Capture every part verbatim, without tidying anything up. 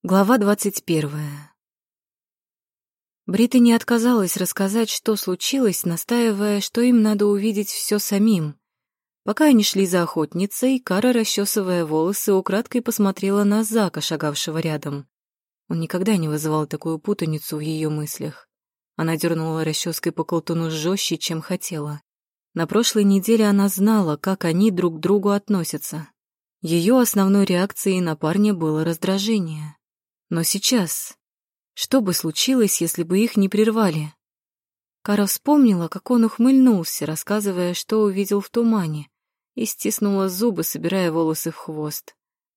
Глава двадцать первая. Британи отказалась рассказать, что случилось, настаивая, что им надо увидеть все самим. Пока они шли за охотницей, Кара, расчесывая волосы, украдкой посмотрела на Зака, шагавшего рядом. Он никогда не вызывал такую путаницу в ее мыслях. Она дернула расческой по колтуну жестче, чем хотела. На прошлой неделе она знала, как они друг к другу относятся. Ее основной реакцией на парня было раздражение. Но сейчас... Что бы случилось, если бы их не прервали? Кара вспомнила, как он ухмыльнулся, рассказывая, что увидел в тумане, и стиснула зубы, собирая волосы в хвост.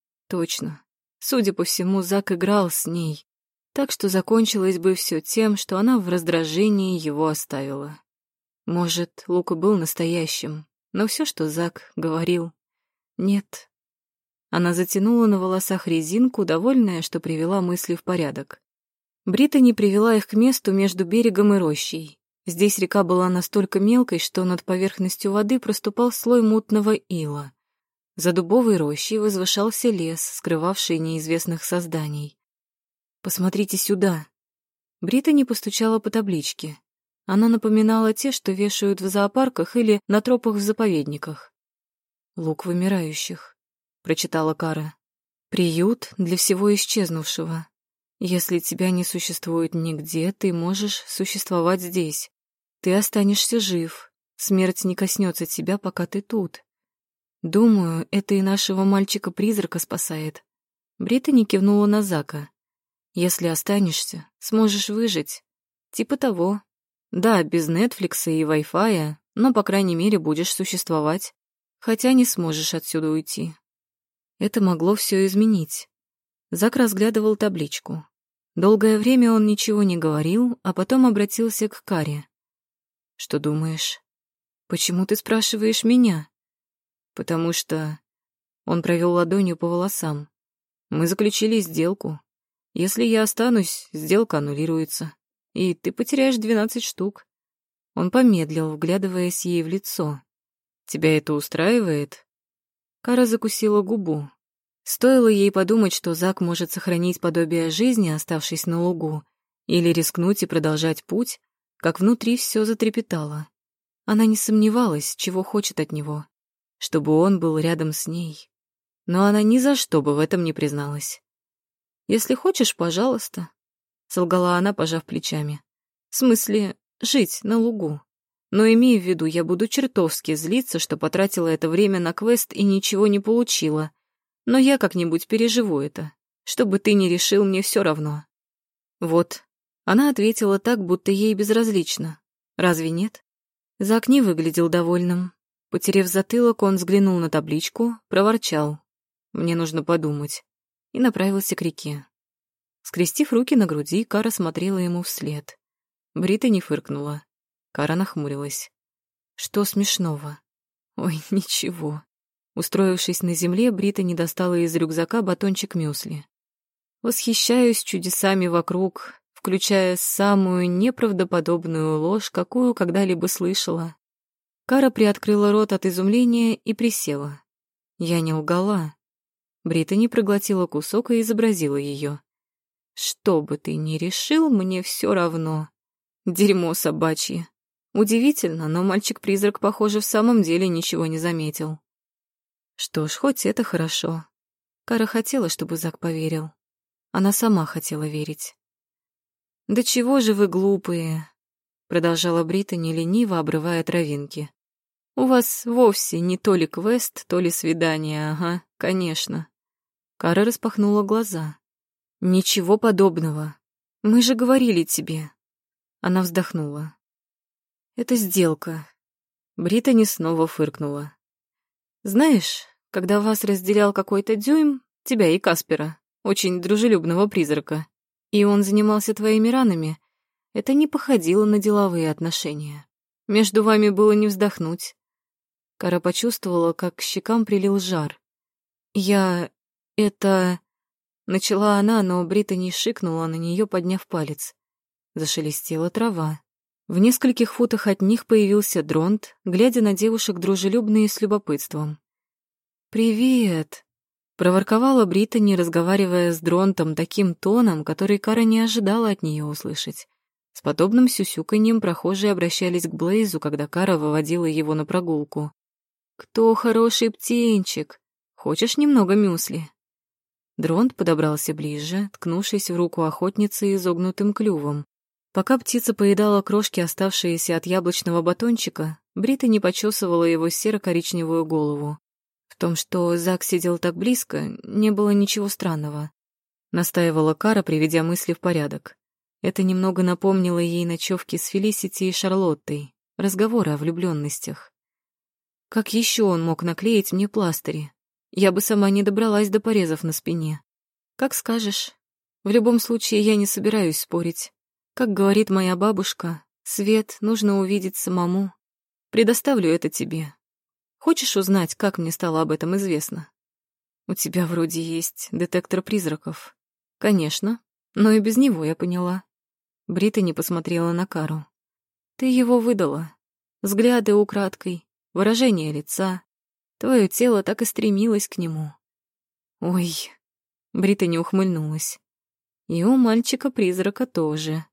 Точно. Судя по всему, Зак играл с ней, так что закончилось бы все тем, что она в раздражении его оставила. Может, Лука был настоящим, но все, что Зак говорил, нет. Она затянула на волосах резинку, довольная, что привела мысли в порядок. Британи привела их к месту между берегом и рощей. Здесь река была настолько мелкой, что над поверхностью воды проступал слой мутного ила. За дубовой рощей возвышался лес, скрывавший неизвестных созданий. «Посмотрите сюда!» Британи постучала по табличке. Она напоминала те, что вешают в зоопарках или на тропах в заповедниках. «Луг вымирающих», — прочитала Кара. «Приют для всего исчезнувшего. Если тебя не существует нигде, ты можешь существовать здесь. Ты останешься жив. Смерть не коснется тебя, пока ты тут. Думаю, это и нашего мальчика-призрака спасает». Британи кивнула на Зака. «Если останешься, сможешь выжить. Типа того. Да, без Нетфликса и Wi-Fi, но, по крайней мере, будешь существовать. Хотя не сможешь отсюда уйти». Это могло все изменить. Зак разглядывал табличку. Долгое время он ничего не говорил, а потом обратился к Каре. «Что думаешь? Почему ты спрашиваешь меня?» «Потому что...» Он провел ладонью по волосам. «Мы заключили сделку. Если я останусь, сделка аннулируется, и ты потеряешь двенадцать штук». Он помедлил, вглядываясь ей в лицо. «Тебя это устраивает?» Кара закусила губу. Стоило ей подумать, что Зак может сохранить подобие жизни, оставшись на лугу, или рискнуть и продолжать путь, как внутри все затрепетало. Она не сомневалась, чего хочет от него, чтобы он был рядом с ней. Но она ни за что бы в этом не призналась. «Если хочешь, пожалуйста», — солгала она, пожав плечами. «В смысле, жить на лугу. Но имей в виду, я буду чертовски злиться, что потратила это время на квест и ничего не получила. Но я как-нибудь переживу это. Что бы ты ни решил, мне все равно». Вот. Она ответила так, будто ей безразлично. Разве нет? Зак не выглядел довольным. Потерев затылок, он взглянул на табличку, проворчал. «Мне нужно подумать». И направился к реке. Скрестив руки на груди, Кара смотрела ему вслед. Британи фыркнула. Кара нахмурилась. «Что смешного?» «Ой, ничего». Устроившись на земле, Британи достала из рюкзака батончик мюсли. «Восхищаюсь чудесами вокруг, включая самую неправдоподобную ложь, какую когда-либо слышала». Кара приоткрыла рот от изумления и присела. «Я не лгала». Британи проглотила кусок и изобразила ее. «Что бы ты ни решил, мне все равно. Дерьмо собачье. Удивительно, но мальчик-призрак, похоже, в самом деле ничего не заметил». Что ж, хоть это хорошо. Кара хотела, чтобы Зак поверил. Она сама хотела верить. «Да чего же вы глупые?» — продолжала Британи, лениво обрывая травинки. «У вас вовсе не то ли квест, то ли свидание, ага, конечно». Кара распахнула глаза. «Ничего подобного. Мы же говорили тебе». Она вздохнула. «Это сделка». Британи снова фыркнула. «Знаешь, когда вас разделял какой-то дюйм, тебя и Каспера, очень дружелюбного призрака, и он занимался твоими ранами, это не походило на деловые отношения. Между вами было не вздохнуть». Кара почувствовала, как к щекам прилил жар. «Я... это...» Начала она, но Британи шикнула на нее, подняв палец. Зашелестела трава. В нескольких футах от них появился Дронт, глядя на девушек дружелюбно и с любопытством. «Привет!» — Проворковала Британи, разговаривая с Дронтом таким тоном, который Кара не ожидала от нее услышать. С подобным сюсюканьем прохожие обращались к Блейзу, когда Кара выводила его на прогулку. «Кто хороший птенчик? Хочешь немного мюсли?» Дронт подобрался ближе, ткнувшись в руку охотницы изогнутым клювом. Пока птица поедала крошки, оставшиеся от яблочного батончика, Британи почесывала его серо-коричневую голову. В том, что Зак сидел так близко, не было ничего странного. Настаивала Кара, приведя мысли в порядок. Это немного напомнило ей ночевки с Фелисити и Шарлоттой, разговоры о влюбленностях. Как еще он мог наклеить мне пластыри? Я бы сама не добралась до порезов на спине. Как скажешь. В любом случае, я не собираюсь спорить. Как говорит моя бабушка, свет нужно увидеть самому. Предоставлю это тебе. Хочешь узнать, как мне стало об этом известно? У тебя вроде есть детектор призраков. Конечно, но и без него я поняла. Британи посмотрела на Кару. Ты его выдала. Взгляды украдкой, выражение лица. Твое тело так и стремилось к нему. Ой, Британи ухмыльнулась. И у мальчика-призрака тоже.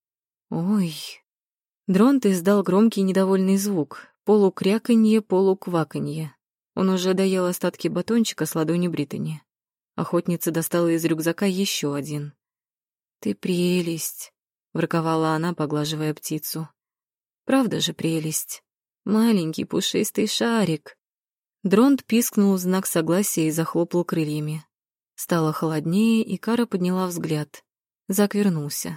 Ой. Дронт издал громкий недовольный звук, полукряканье, полукваканье. Он уже доел остатки батончика с ладони Британи. Охотница достала из рюкзака еще один. «Ты прелесть», — ворковала она, поглаживая птицу. «Правда же прелесть? Маленький пушистый шарик». Дронт пискнул в знак согласия и захлопал крыльями. Стало холоднее, и Кара подняла взгляд. Зак вернулся.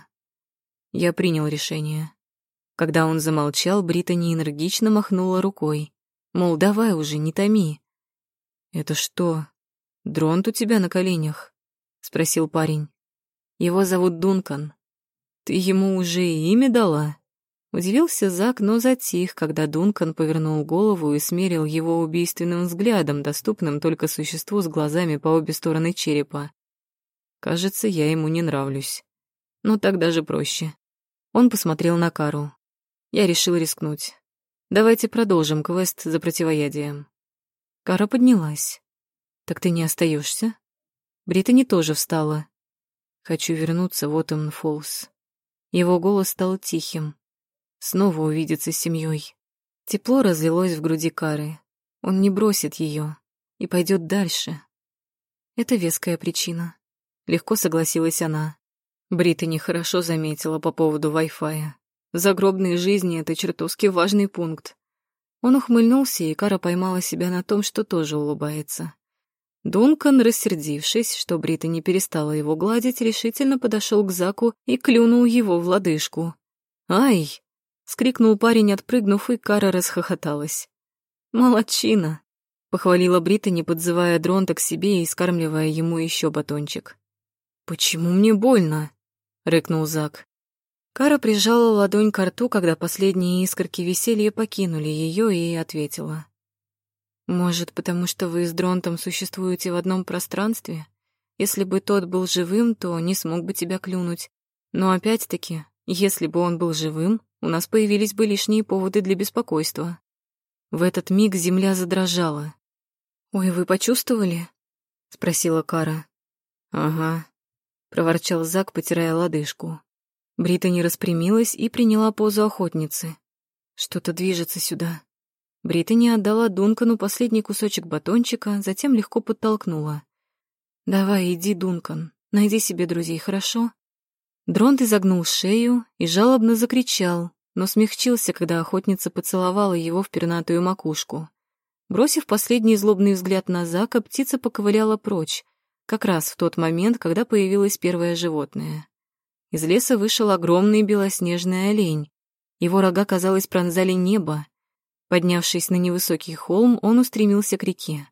Я принял решение. Когда он замолчал, Британи энергично махнула рукой. Мол, давай уже, не томи. «Это что, Дронт у тебя на коленях?» — спросил парень. «Его зовут Дункан. Ты ему уже и имя дала?» Удивился Зак, но затих, когда Дункан повернул голову и смерил его убийственным взглядом, доступным только существу с глазами по обе стороны черепа. «Кажется, я ему не нравлюсь. Но так даже проще». Он посмотрел на Кару. Я решил рискнуть. Давайте продолжим квест за противоядием. Кара поднялась. Так ты не остаешься? Британи тоже встала. Хочу вернуться в Оттон-Фоллс. Его голос стал тихим. Снова увидеться с семьей. Тепло разлилось в груди Кары. Он не бросит ее и пойдет дальше. Это веская причина. Легко согласилась она. Британи хорошо заметила по поводу Wi-Fi. В загробной жизни это чертовски важный пункт. Он ухмыльнулся, и Кара поймала себя на том, что тоже улыбается. Дункан, рассердившись, что Британи перестала его гладить, решительно подошел к Заку и клюнул его в лодыжку. «Ай!» — скрикнул парень, отпрыгнув, и Кара расхохоталась. «Молодчина!» — похвалила Британи, подзывая Дронта к себе и скармливая ему еще батончик. «Почему мне больно?» — рыкнул Зак. Кара прижала ладонь к рту, когда последние искорки веселья покинули ее, и ответила. «Может, потому что вы с Дронтом существуете в одном пространстве? Если бы тот был живым, то не смог бы тебя клюнуть. Но опять-таки, если бы он был живым, у нас появились бы лишние поводы для беспокойства». В этот миг земля задрожала. «Ой, вы почувствовали?» — спросила Кара. «Ага», — проворчал Зак, потирая лодыжку. Британи распрямилась и приняла позу охотницы. Что-то движется сюда. Британи отдала Дункану последний кусочек батончика, затем легко подтолкнула. «Давай, иди, Дункан, найди себе друзей, хорошо?» Дронт изогнул шею и жалобно закричал, но смягчился, когда охотница поцеловала его в пернатую макушку. Бросив последний злобный взгляд на Зака, птица поковыляла прочь, как раз в тот момент, когда появилось первое животное. Из леса вышел огромный белоснежный олень. Его рога, казалось, пронзали небо. Поднявшись на невысокий холм, он устремился к реке.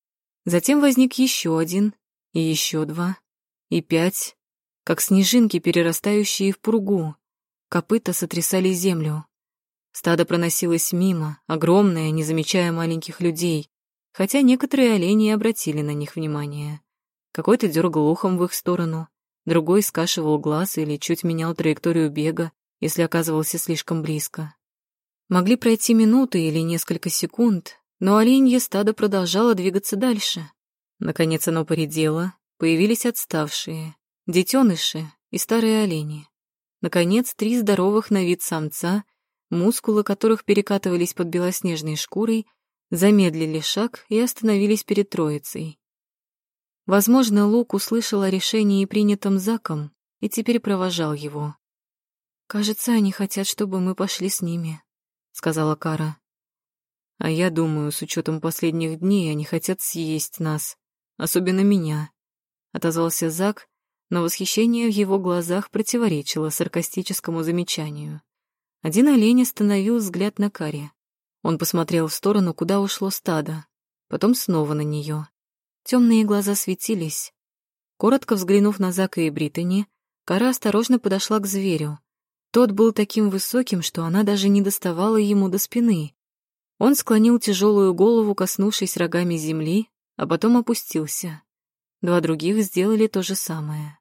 Затем возник еще один, и еще два, и пять, как снежинки, перерастающие в пургу. Копыта сотрясали землю. Стадо проносилось мимо, огромное, не замечая маленьких людей, хотя некоторые олени обратили на них внимание. Какой-то дергал ухом в их сторону, другой скашивал глаз или чуть менял траекторию бега, если оказывался слишком близко. Могли пройти минуты или несколько секунд, но оленье стадо продолжало двигаться дальше. Наконец оно поредело, появились отставшие, детеныши и старые олени. Наконец, три здоровых на вид самца, мускулы которых перекатывались под белоснежной шкурой, замедлили шаг и остановились перед троицей. Возможно, Лук услышал о решении, принятом Заком, и теперь провожал его. «Кажется, они хотят, чтобы мы пошли с ними», — сказала Кара. «А я думаю, с учетом последних дней, они хотят съесть нас, особенно меня», — отозвался Зак, но восхищение в его глазах противоречило саркастическому замечанию. Один олень остановил взгляд на Каре. Он посмотрел в сторону, куда ушло стадо, потом снова на нее. Темные глаза светились. Коротко взглянув на Зака и Британи, Кара осторожно подошла к зверю. Тот был таким высоким, что она даже не доставала ему до спины. Он склонил тяжелую голову, коснувшись рогами земли, а потом опустился. Два других сделали то же самое.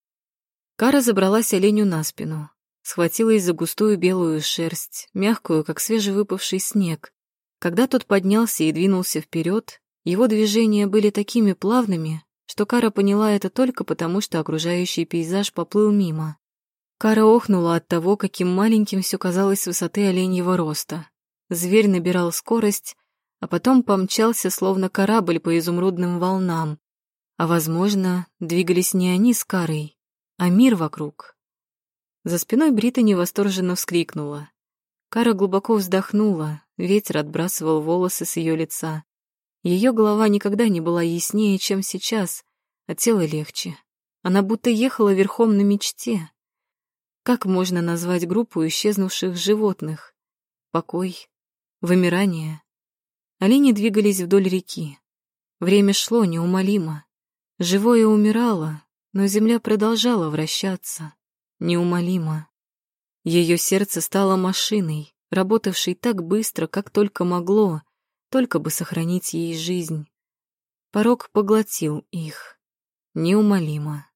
Кара забралась оленю на спину, схватилась за густую белую шерсть, мягкую, как свежевыпавший снег. Когда тот поднялся и двинулся вперед, его движения были такими плавными, что Кара поняла это только потому, что окружающий пейзаж поплыл мимо. Кара охнула от того, каким маленьким все казалось с высоты оленьего роста. Зверь набирал скорость, а потом помчался, словно корабль по изумрудным волнам. А, возможно, двигались не они с Карой, а мир вокруг. За спиной Британи восторженно вскрикнула. Кара глубоко вздохнула, ветер отбрасывал волосы с ее лица. Ее голова никогда не была яснее, чем сейчас, а тело легче. Она будто ехала верхом на мечте. Как можно назвать группу исчезнувших животных? Покой, вымирание. Олени двигались вдоль реки. Время шло неумолимо. Живое умирало, но земля продолжала вращаться. Неумолимо. Ее сердце стало машиной, работавшей так быстро, как только могло, только бы сохранить ей жизнь. Порог поглотил их. Неумолимо.